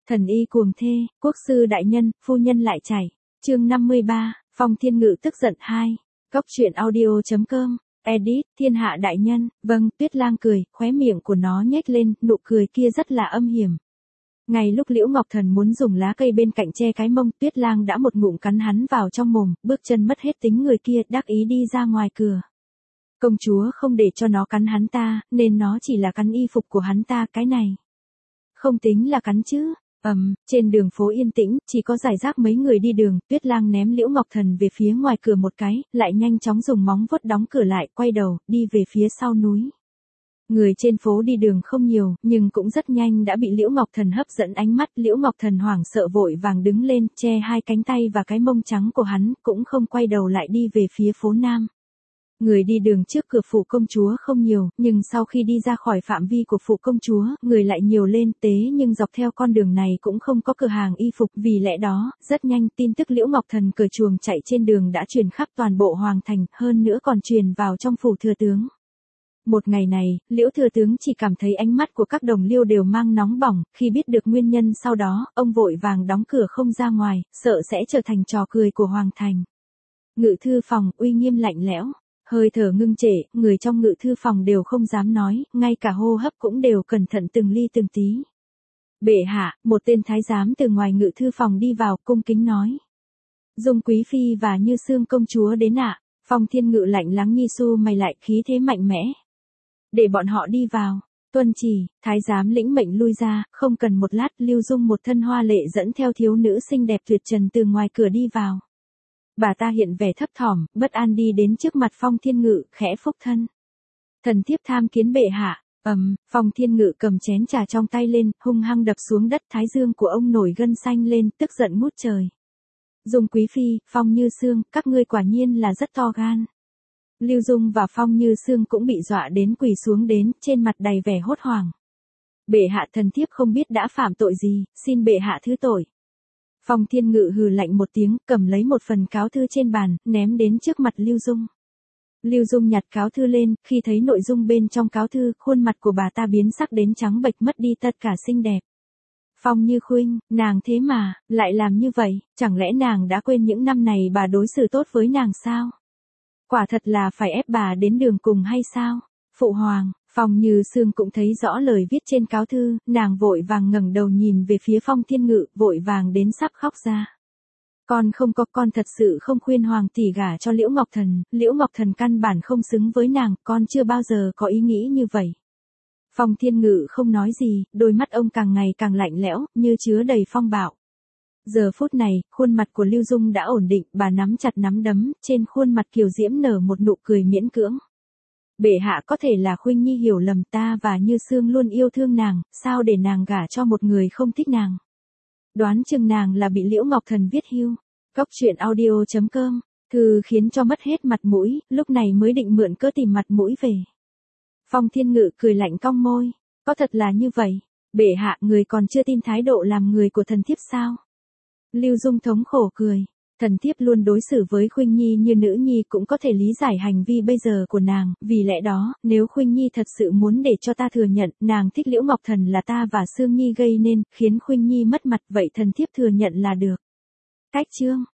Thần y cuồng thê, quốc sư đại nhân, phu nhân lại chảy. Chương 53, Phong Thiên Ngự tức giận 2. Góc truyện audio.com. Edit, Thiên Hạ đại nhân. Vâng, Tuyết Lang cười, khóe miệng của nó nhếch lên, nụ cười kia rất là âm hiểm. Ngay lúc Liễu Ngọc Thần muốn dùng lá cây bên cạnh che cái mông, Tuyết Lang đã một ngụm cắn hắn vào trong mồm, bước chân mất hết tính người kia, đắc ý đi ra ngoài cửa. Công chúa không để cho nó cắn hắn ta, nên nó chỉ là cắn y phục của hắn ta, cái này không tính là cắn chứ. Trên đường phố yên tĩnh, chỉ có rải rác mấy người đi đường, Tuyết Lang ném Liễu Ngọc Thần về phía ngoài cửa một cái, lại nhanh chóng dùng móng vuốt đóng cửa lại, quay đầu, đi về phía sau núi. Người trên phố đi đường không nhiều, nhưng cũng rất nhanh đã bị Liễu Ngọc Thần hấp dẫn ánh mắt. Liễu Ngọc Thần hoảng sợ vội vàng đứng lên, che hai cánh tay và cái mông trắng của hắn, cũng không quay đầu lại đi về phía phố Nam. Người đi đường trước cửa phủ công chúa không nhiều, nhưng sau khi đi ra khỏi phạm vi của phủ công chúa, người lại nhiều lên tế, nhưng dọc theo con đường này cũng không có cửa hàng y phục, vì lẽ đó, rất nhanh tin tức Liễu Ngọc Thần cởi chuồng chạy trên đường đã truyền khắp toàn bộ hoàng thành, hơn nữa còn truyền vào trong phủ thừa tướng. Một ngày này, Liễu thừa tướng chỉ cảm thấy ánh mắt của các đồng liêu đều mang nóng bỏng, khi biết được nguyên nhân sau đó, ông vội vàng đóng cửa không ra ngoài, sợ sẽ trở thành trò cười của hoàng thành. Ngự thư phòng, uy nghiêm lạnh lẽo. Hơi thở ngưng trệ, người trong ngự thư phòng đều không dám nói, ngay cả hô hấp cũng đều cẩn thận từng ly từng tí. Bệ hạ, một tên thái giám từ ngoài ngự thư phòng đi vào, cung kính nói. Dung quý phi và Như Xương công chúa đến ạ. Phong Thiên Ngự lạnh lắng nghi su mày lại, khí thế mạnh mẽ. Để bọn họ đi vào. Tuân chỉ, thái giám lĩnh mệnh lui ra, không cần một lát, Lưu Dung một thân hoa lệ dẫn theo thiếu nữ xinh đẹp tuyệt trần từ ngoài cửa đi vào. Bà ta hiện vẻ thấp thỏm, bất an đi đến trước mặt Phong Thiên Ngự, khẽ phúc thân. Thần thiếp tham kiến bệ hạ. Phong Thiên Ngự cầm chén trà trong tay lên, hung hăng đập xuống đất, thái dương của ông nổi gân xanh lên, tức giận ngút trời. Dung quý phi, Phong Như Xương, các ngươi quả nhiên là rất to gan. Lưu Dung và Phong Như Xương cũng bị dọa đến quỳ xuống đến, trên mặt đầy vẻ hốt hoảng. Bệ hạ, thần thiếp không biết đã phạm tội gì, xin bệ hạ thứ tội. Phong Thiên Ngự hừ lạnh một tiếng, cầm lấy một phần cáo thư trên bàn, ném đến trước mặt Lưu Dung. Lưu Dung nhặt cáo thư lên, khi thấy nội dung bên trong cáo thư, khuôn mặt của bà ta biến sắc đến trắng bệch, mất đi tất cả xinh đẹp. Phong Như Khuynh, nàng thế mà, lại làm như vậy, chẳng lẽ nàng đã quên những năm này bà đối xử tốt với nàng sao? Quả thật là phải ép bà đến đường cùng hay sao? Phụ hoàng, Phong Như Xương cũng thấy rõ lời viết trên cáo thư, nàng vội vàng ngẩng đầu nhìn về phía Phong Thiên Ngự, vội vàng đến sắp khóc ra. Con thật sự không khuyên hoàng tỷ gả cho Liễu Ngọc Thần, Liễu Ngọc Thần căn bản không xứng với nàng, con chưa bao giờ có ý nghĩ như vậy. Phong Thiên Ngự không nói gì, đôi mắt ông càng ngày càng lạnh lẽo, như chứa đầy phong bạo. Giờ phút này, khuôn mặt của Lưu Dung đã ổn định, bà nắm chặt nắm đấm, trên khuôn mặt kiều diễm nở một nụ cười miễn cưỡng. Bệ hạ, có thể là Khuynh Nhi hiểu lầm, ta và Như Xương luôn yêu thương nàng, sao để nàng gả cho một người không thích nàng. Đoán chừng nàng là bị Liễu Ngọc Thần viết hưu. Góc truyện audio.com. Thư khiến cho mất hết mặt mũi, lúc này mới định mượn cớ tìm mặt mũi về. Phong Thiên Ngự cười lạnh cong môi. Có thật là như vậy? Bệ hạ, người còn chưa tin thái độ làm người của thần thiếp sao? Lưu Dung thống khổ cười. Thần thiếp luôn đối xử với Khuynh Nhi như nữ nhi, cũng có thể lý giải hành vi bây giờ của nàng, vì lẽ đó, nếu Khuynh Nhi thật sự muốn để cho ta thừa nhận, nàng thích Liễu Ngọc Thần là ta và Sương Nhi gây nên, khiến Khuynh Nhi mất mặt, vậy thần thiếp thừa nhận là được. Cách chương.